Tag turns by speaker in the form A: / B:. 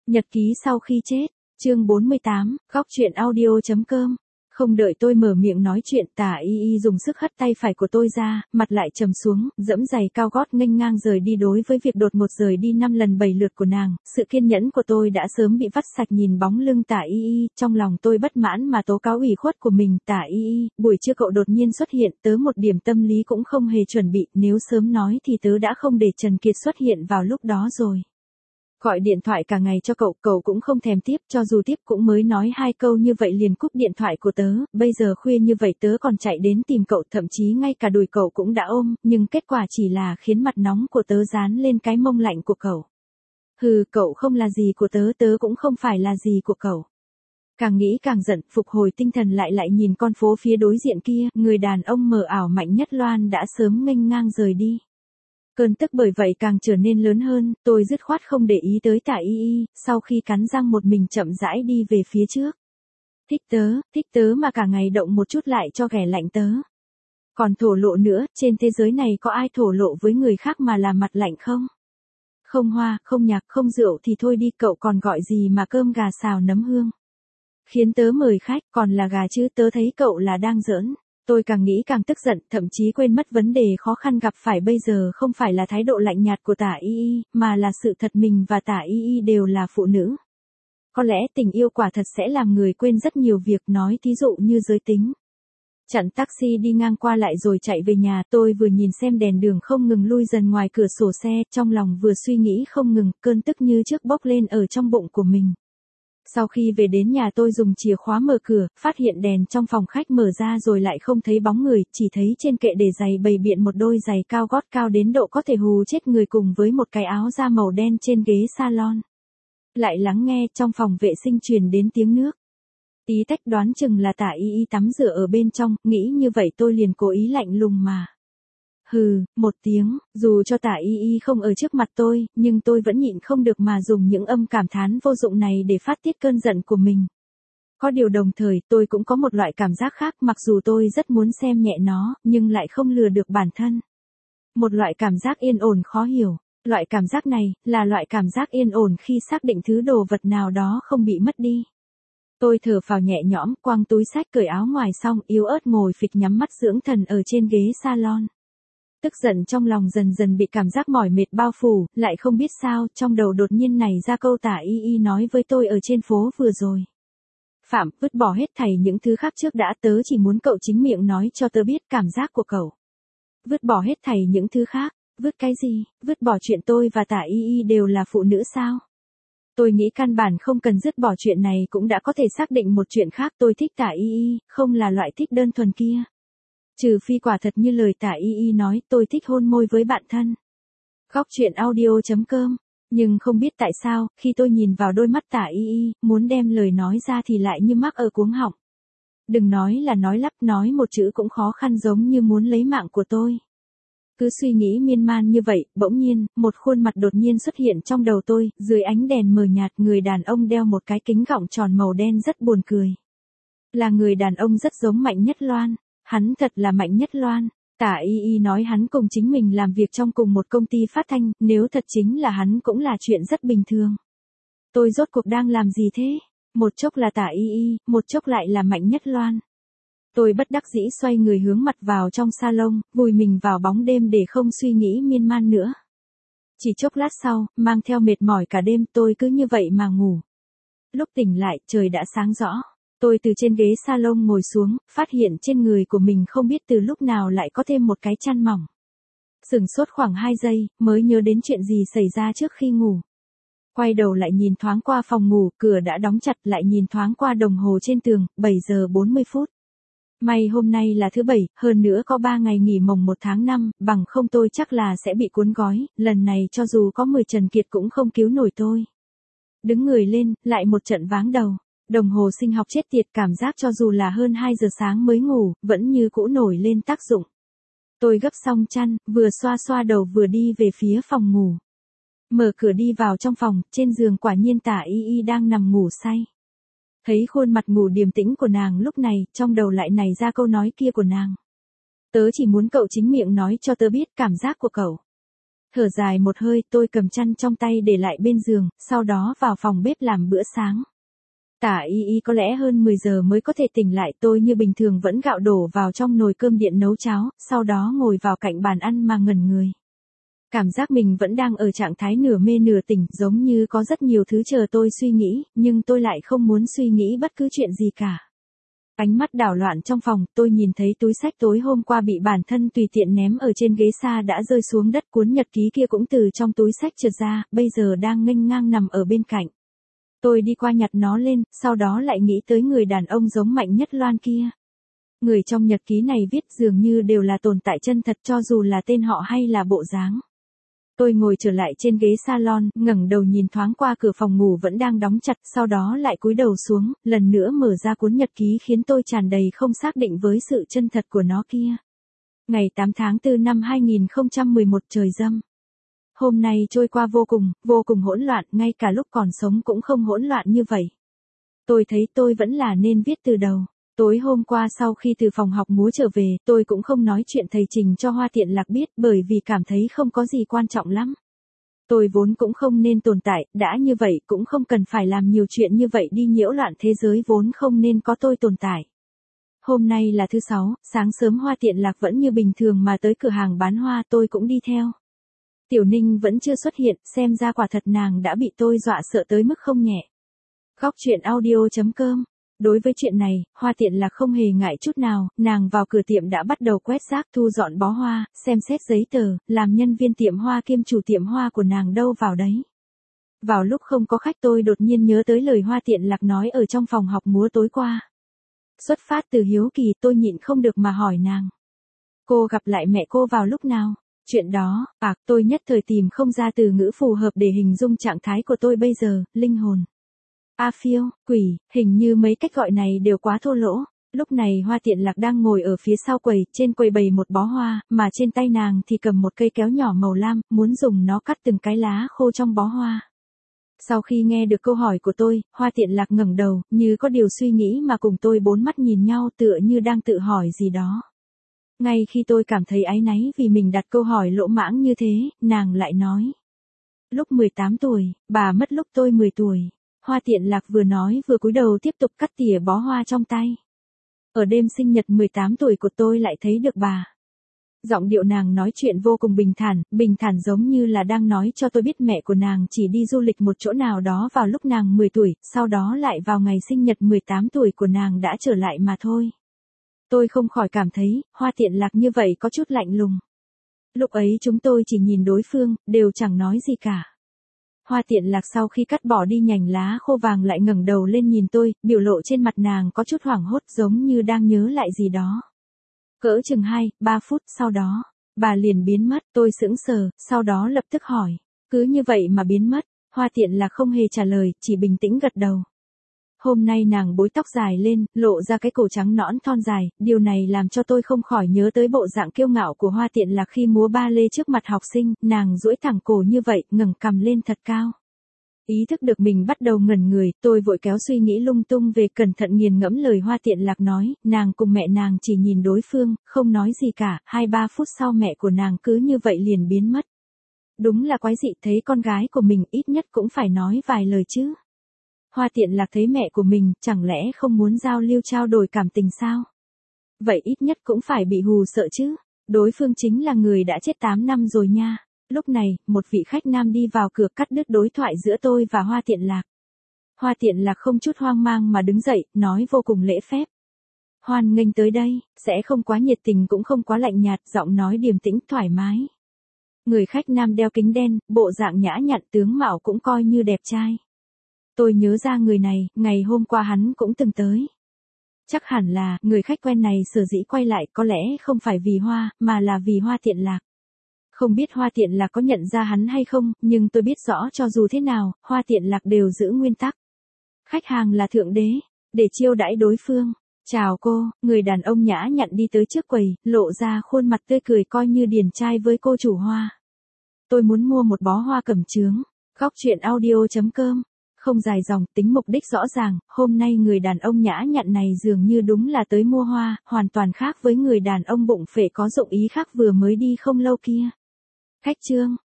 A: Nhật ký sau khi chết, chương 48, góc truyện audio.com. Không đợi tôi mở miệng nói chuyện, Tả Y Y dùng sức hất tay phải của tôi ra, mặt lại trầm xuống, dẫm giày cao gót nghênh ngang rời đi. Đối với việc đột ngột rời đi 5 lần 7 lượt của nàng, sự kiên nhẫn của tôi đã sớm bị vắt sạch. Nhìn bóng lưng Tả Y Y, trong lòng tôi bất mãn mà tố cáo ủy khuất của mình. Tả Y Y, buổi trưa cậu đột nhiên xuất hiện, tớ một điểm tâm lý cũng không hề chuẩn bị, nếu sớm nói thì tớ đã không để Trần Kiệt xuất hiện vào lúc đó rồi. Gọi điện thoại cả ngày cho cậu, cậu cũng không thèm tiếp, cho dù tiếp cũng mới nói 2 câu như vậy liền cúp điện thoại của tớ. Bây giờ khuya như vậy tớ còn chạy đến tìm cậu, thậm chí ngay cả đùi cậu cũng đã ôm, nhưng kết quả chỉ là khiến mặt nóng của tớ dán lên cái mông lạnh của cậu. Hừ, cậu không là gì của tớ, tớ cũng không phải là gì của cậu. Càng nghĩ càng giận, phục hồi tinh thần lại nhìn con phố phía đối diện kia, người đàn ông mờ ảo Mạnh Nhất Loan đã sớm nghênh ngang rời đi. Cơn tức bởi vậy càng trở nên lớn hơn, tôi dứt khoát không để ý tới Tả Y Y, sau khi cắn răng một mình chậm rãi đi về phía trước. Thích tớ mà cả ngày động một chút lại cho ghẻ lạnh tớ. Còn thổ lộ nữa, trên thế giới này có ai thổ lộ với người khác mà là mặt lạnh không? Không hoa, không nhạc, không rượu thì thôi đi, cậu còn gọi gì mà cơm gà xào nấm hương. Khiến tớ mời khách, còn là gà chứ, tớ thấy cậu là đang giỡn. Tôi càng nghĩ càng tức giận, thậm chí quên mất vấn đề khó khăn gặp phải bây giờ không phải là thái độ lạnh nhạt của Tả Y Y, mà là sự thật mình và Tả Y Y đều là phụ nữ. Có lẽ tình yêu quả thật sẽ làm người quên rất nhiều việc, nói thí dụ như giới tính. Chặn taxi đi ngang qua lại rồi chạy về nhà, tôi vừa nhìn xem đèn đường không ngừng lui dần ngoài cửa sổ xe, trong lòng vừa suy nghĩ không ngừng, cơn tức như trước bốc lên ở trong bụng của mình. Sau khi về đến nhà tôi dùng chìa khóa mở cửa, phát hiện đèn trong phòng khách mở ra rồi lại không thấy bóng người, chỉ thấy trên kệ để giày bày biện một đôi giày cao gót cao đến độ có thể hù chết người cùng với một cái áo da màu đen trên ghế salon. Lại lắng nghe, trong phòng vệ sinh truyền đến tiếng nước. Tí tách, đoán chừng là Tả Y Y tắm rửa ở bên trong, nghĩ như vậy tôi liền cố ý lạnh lùng mà. Hừ, một tiếng, dù cho Tả Y Y không ở trước mặt tôi, nhưng tôi vẫn nhịn không được mà dùng những âm cảm thán vô dụng này để phát tiết cơn giận của mình. Có điều đồng thời tôi cũng có một loại cảm giác khác, mặc dù tôi rất muốn xem nhẹ nó, nhưng lại không lừa được bản thân. Một loại cảm giác yên ổn khó hiểu. Loại cảm giác này, là loại cảm giác yên ổn khi xác định thứ đồ vật nào đó không bị mất đi. Tôi thở phào nhẹ nhõm, quăng túi xách cởi áo ngoài xong, yếu ớt ngồi phịch nhắm mắt dưỡng thần ở trên ghế salon. Tức giận trong lòng dần dần bị cảm giác mỏi mệt bao phủ, lại không biết sao, trong đầu đột nhiên nảy ra câu Tả Y Y nói với tôi ở trên phố vừa rồi. Phạm, vứt bỏ hết thảy những thứ khác trước đã, tớ chỉ muốn cậu chính miệng nói cho tớ biết cảm giác của cậu. Vứt bỏ hết thảy những thứ khác, vứt cái gì, vứt bỏ chuyện tôi và Tả Y Y đều là phụ nữ sao? Tôi nghĩ căn bản không cần dứt bỏ chuyện này cũng đã có thể xác định một chuyện khác, tôi thích Tả Y Y, không là loại thích đơn thuần kia. Trừ phi quả thật như lời Tả Y Y nói, tôi thích hôn môi với bạn thân. Góc truyện audio.com. Nhưng không biết tại sao, khi tôi nhìn vào đôi mắt Tả Y Y, muốn đem lời nói ra thì lại như mắc ở cuống họng. Đừng nói là nói lắp, nói một chữ cũng khó khăn, giống như muốn lấy mạng của tôi. Cứ suy nghĩ miên man như vậy, bỗng nhiên, một khuôn mặt đột nhiên xuất hiện trong đầu tôi, dưới ánh đèn mờ nhạt, người đàn ông đeo một cái kính gọng tròn màu đen rất buồn cười. Là người đàn ông rất giống Mạnh Nhất Loan. Hắn thật là Mạnh Nhất Loan. Tả Y Y nói hắn cùng chính mình làm việc trong cùng một công ty phát thanh, nếu thật chính là hắn cũng là chuyện rất bình thường. Tôi rốt cuộc đang làm gì thế? Một chốc là Tả Y Y, một chốc lại là Mạnh Nhất Loan. Tôi bất đắc dĩ xoay người hướng mặt vào trong salon, vùi mình vào bóng đêm để không suy nghĩ miên man nữa. Chỉ chốc lát sau, mang theo mệt mỏi cả đêm, tôi cứ như vậy mà ngủ. Lúc tỉnh lại, trời đã sáng rõ. Tôi từ trên ghế salon ngồi xuống, phát hiện trên người của mình không biết từ lúc nào lại có thêm một cái chăn mỏng. Sửng sốt khoảng 2 giây, mới nhớ đến chuyện gì xảy ra trước khi ngủ. Quay đầu lại nhìn thoáng qua phòng ngủ, cửa đã đóng chặt, lại nhìn thoáng qua đồng hồ trên tường, 7 giờ 40 phút. May hôm nay là thứ 7, hơn nữa có 3 ngày nghỉ mồng 1 tháng 5, bằng không tôi chắc là sẽ bị cuốn gói, lần này cho dù có 10 Trần Kiệt cũng không cứu nổi tôi. Đứng người lên, lại một trận váng đầu. Đồng hồ sinh học chết tiệt, cảm giác cho dù là hơn 2 giờ sáng mới ngủ, vẫn như cũ nổi lên tác dụng. Tôi gấp xong chăn, vừa xoa xoa đầu vừa đi về phía phòng ngủ. Mở cửa đi vào trong phòng, trên giường quả nhiên Tả Y Y đang nằm ngủ say. Thấy khuôn mặt ngủ điềm tĩnh của nàng lúc này, trong đầu lại nảy ra câu nói kia của nàng. Tớ chỉ muốn cậu chính miệng nói cho tớ biết cảm giác của cậu. Thở dài một hơi, tôi cầm chăn trong tay để lại bên giường, sau đó vào phòng bếp làm bữa sáng. Tả y y có lẽ hơn 10 giờ mới có thể tỉnh lại, tôi như bình thường vẫn gạo đổ vào trong nồi cơm điện nấu cháo, sau đó ngồi vào cạnh bàn ăn mà ngẩn người. Cảm giác mình vẫn đang ở trạng thái nửa mê nửa tỉnh, giống như có rất nhiều thứ chờ tôi suy nghĩ, nhưng tôi lại không muốn suy nghĩ bất cứ chuyện gì cả. Ánh mắt đảo loạn trong phòng, tôi nhìn thấy túi xách tối hôm qua bị bản thân tùy tiện ném ở trên ghế xa đã rơi xuống đất, cuốn nhật ký kia cũng từ trong túi xách trượt ra, bây giờ đang nghênh ngang nằm ở bên cạnh. Tôi đi qua nhặt nó lên, sau đó lại nghĩ tới người đàn ông giống Mạnh Nhất Loan kia. Người trong nhật ký này viết dường như đều là tồn tại chân thật, cho dù là tên họ hay là bộ dáng. Tôi ngồi trở lại trên ghế salon, ngẩng đầu nhìn thoáng qua cửa phòng ngủ vẫn đang đóng chặt, sau đó lại cúi đầu xuống, lần nữa mở ra cuốn nhật ký khiến tôi tràn đầy không xác định với sự chân thật của nó kia. Ngày 8 tháng 4 năm 2011 trời râm. Hôm nay trôi qua vô cùng hỗn loạn, ngay cả lúc còn sống cũng không hỗn loạn như vậy. Tôi thấy tôi vẫn là nên viết từ đầu. Tối hôm qua sau khi từ phòng học múa trở về, tôi cũng không nói chuyện thầy Trình cho Hoa Tiện Lạc biết bởi vì cảm thấy không có gì quan trọng lắm. Tôi vốn cũng không nên tồn tại, đã như vậy cũng không cần phải làm nhiều chuyện như vậy đi nhiễu loạn thế giới vốn không nên có tôi tồn tại. Hôm nay là thứ Sáu, sáng sớm Hoa Tiện Lạc vẫn như bình thường mà tới cửa hàng bán hoa, tôi cũng đi theo. Tiểu Ninh vẫn chưa xuất hiện, xem ra quả thật nàng đã bị tôi dọa sợ tới mức không nhẹ. Góc truyện audio.com. Đối với chuyện này, Hoa Tiện Lạc không hề ngại chút nào, nàng vào cửa tiệm đã bắt đầu quét rác, thu dọn bó hoa, xem xét giấy tờ, làm nhân viên tiệm hoa kiêm chủ tiệm hoa của nàng đâu vào đấy. Vào lúc không có khách tôi đột nhiên nhớ tới lời Hoa Tiện Lạc nói ở trong phòng học múa tối qua. Xuất phát từ hiếu kỳ tôi nhịn không được mà hỏi nàng. Cô gặp lại mẹ cô vào lúc nào? Chuyện đó, tôi nhất thời tìm không ra từ ngữ phù hợp để hình dung trạng thái của tôi bây giờ, linh hồn. Phiêu, quỷ, hình như mấy cách gọi này đều quá thô lỗ. Lúc này Hoa Tiện Lạc đang ngồi ở phía sau quầy, trên quầy bày một bó hoa, mà trên tay nàng thì cầm một cây kéo nhỏ màu lam, muốn dùng nó cắt từng cái lá khô trong bó hoa. Sau khi nghe được câu hỏi của tôi, Hoa Tiện Lạc ngẩng đầu, như có điều suy nghĩ mà cùng tôi bốn mắt nhìn nhau tựa như đang tự hỏi gì đó. Ngay khi tôi cảm thấy áy náy vì mình đặt câu hỏi lỗ mãng như thế, nàng lại nói. Lúc 18 tuổi, bà mất lúc tôi 10 tuổi. Hoa Tiện Lạc vừa nói vừa cúi đầu tiếp tục cắt tỉa bó hoa trong tay. Ở đêm sinh nhật 18 tuổi của tôi lại thấy được bà. Giọng điệu nàng nói chuyện vô cùng bình thản giống như là đang nói cho tôi biết mẹ của nàng chỉ đi du lịch một chỗ nào đó vào lúc nàng 10 tuổi, sau đó lại vào ngày sinh nhật 18 tuổi của nàng đã trở lại mà thôi. Tôi không khỏi cảm thấy, Hoa Tiện Lạc như vậy có chút lạnh lùng. Lúc ấy chúng tôi chỉ nhìn đối phương, đều chẳng nói gì cả. Hoa Tiện Lạc sau khi cắt bỏ đi nhành lá khô vàng lại ngẩng đầu lên nhìn tôi, biểu lộ trên mặt nàng có chút hoảng hốt giống như đang nhớ lại gì đó. Cỡ chừng 2-3 phút sau đó, bà liền biến mất, tôi sững sờ, sau đó lập tức hỏi, cứ như vậy mà biến mất, Hoa Tiện Lạc không hề trả lời, chỉ bình tĩnh gật đầu. Hôm nay nàng búi tóc dài lên, lộ ra cái cổ trắng nõn thon dài, điều này làm cho tôi không khỏi nhớ tới bộ dạng kiêu ngạo của Hoa Tiện Lạc khi múa ba lê trước mặt học sinh, nàng duỗi thẳng cổ như vậy, ngẩng cằm lên thật cao. Ý thức được mình bắt đầu ngẩn người, tôi vội kéo suy nghĩ lung tung về, cẩn thận nghiền ngẫm lời Hoa Tiện Lạc nói, nàng cùng mẹ nàng chỉ nhìn đối phương, không nói gì cả, 2-3 phút sau mẹ của nàng cứ như vậy liền biến mất. Đúng là quái dị, thấy con gái của mình ít nhất cũng phải nói vài lời chứ. Hoa Tiện Lạc thấy mẹ của mình, chẳng lẽ không muốn giao lưu trao đổi cảm tình sao? Vậy ít nhất cũng phải bị hù sợ chứ. Đối phương chính là người đã chết 8 năm rồi nha. Lúc này, một vị khách nam đi vào cửa cắt đứt đối thoại giữa tôi và Hoa Tiện Lạc. Hoa Tiện Lạc không chút hoang mang mà đứng dậy, nói vô cùng lễ phép. Hoan nghênh tới đây, sẽ không quá nhiệt tình cũng không quá lạnh nhạt, giọng nói điềm tĩnh thoải mái. Người khách nam đeo kính đen, bộ dạng nhã nhặn, tướng mạo cũng coi như đẹp trai. Tôi nhớ ra người này, ngày hôm qua hắn cũng từng tới. Chắc hẳn là, người khách quen này sở dĩ quay lại có lẽ không phải vì Hoa, mà là vì Hoa Tiện Lạc. Không biết Hoa Tiện Lạc có nhận ra hắn hay không, nhưng tôi biết rõ cho dù thế nào, Hoa Tiện Lạc đều giữ nguyên tắc. Khách hàng là thượng đế, để chiêu đãi đối phương. Chào cô, người đàn ông nhã nhặn đi tới trước quầy, lộ ra khuôn mặt tươi cười coi như điển trai với cô chủ hoa. Tôi muốn mua một bó hoa cẩm chướng. Góc truyện audio.com. Không dài dòng, tính mục đích rõ ràng, hôm nay người đàn ông nhã nhặn này dường như đúng là tới mua hoa, hoàn toàn khác với người đàn ông bụng phệ có dụng ý khác vừa mới đi không lâu kia. Khách trương,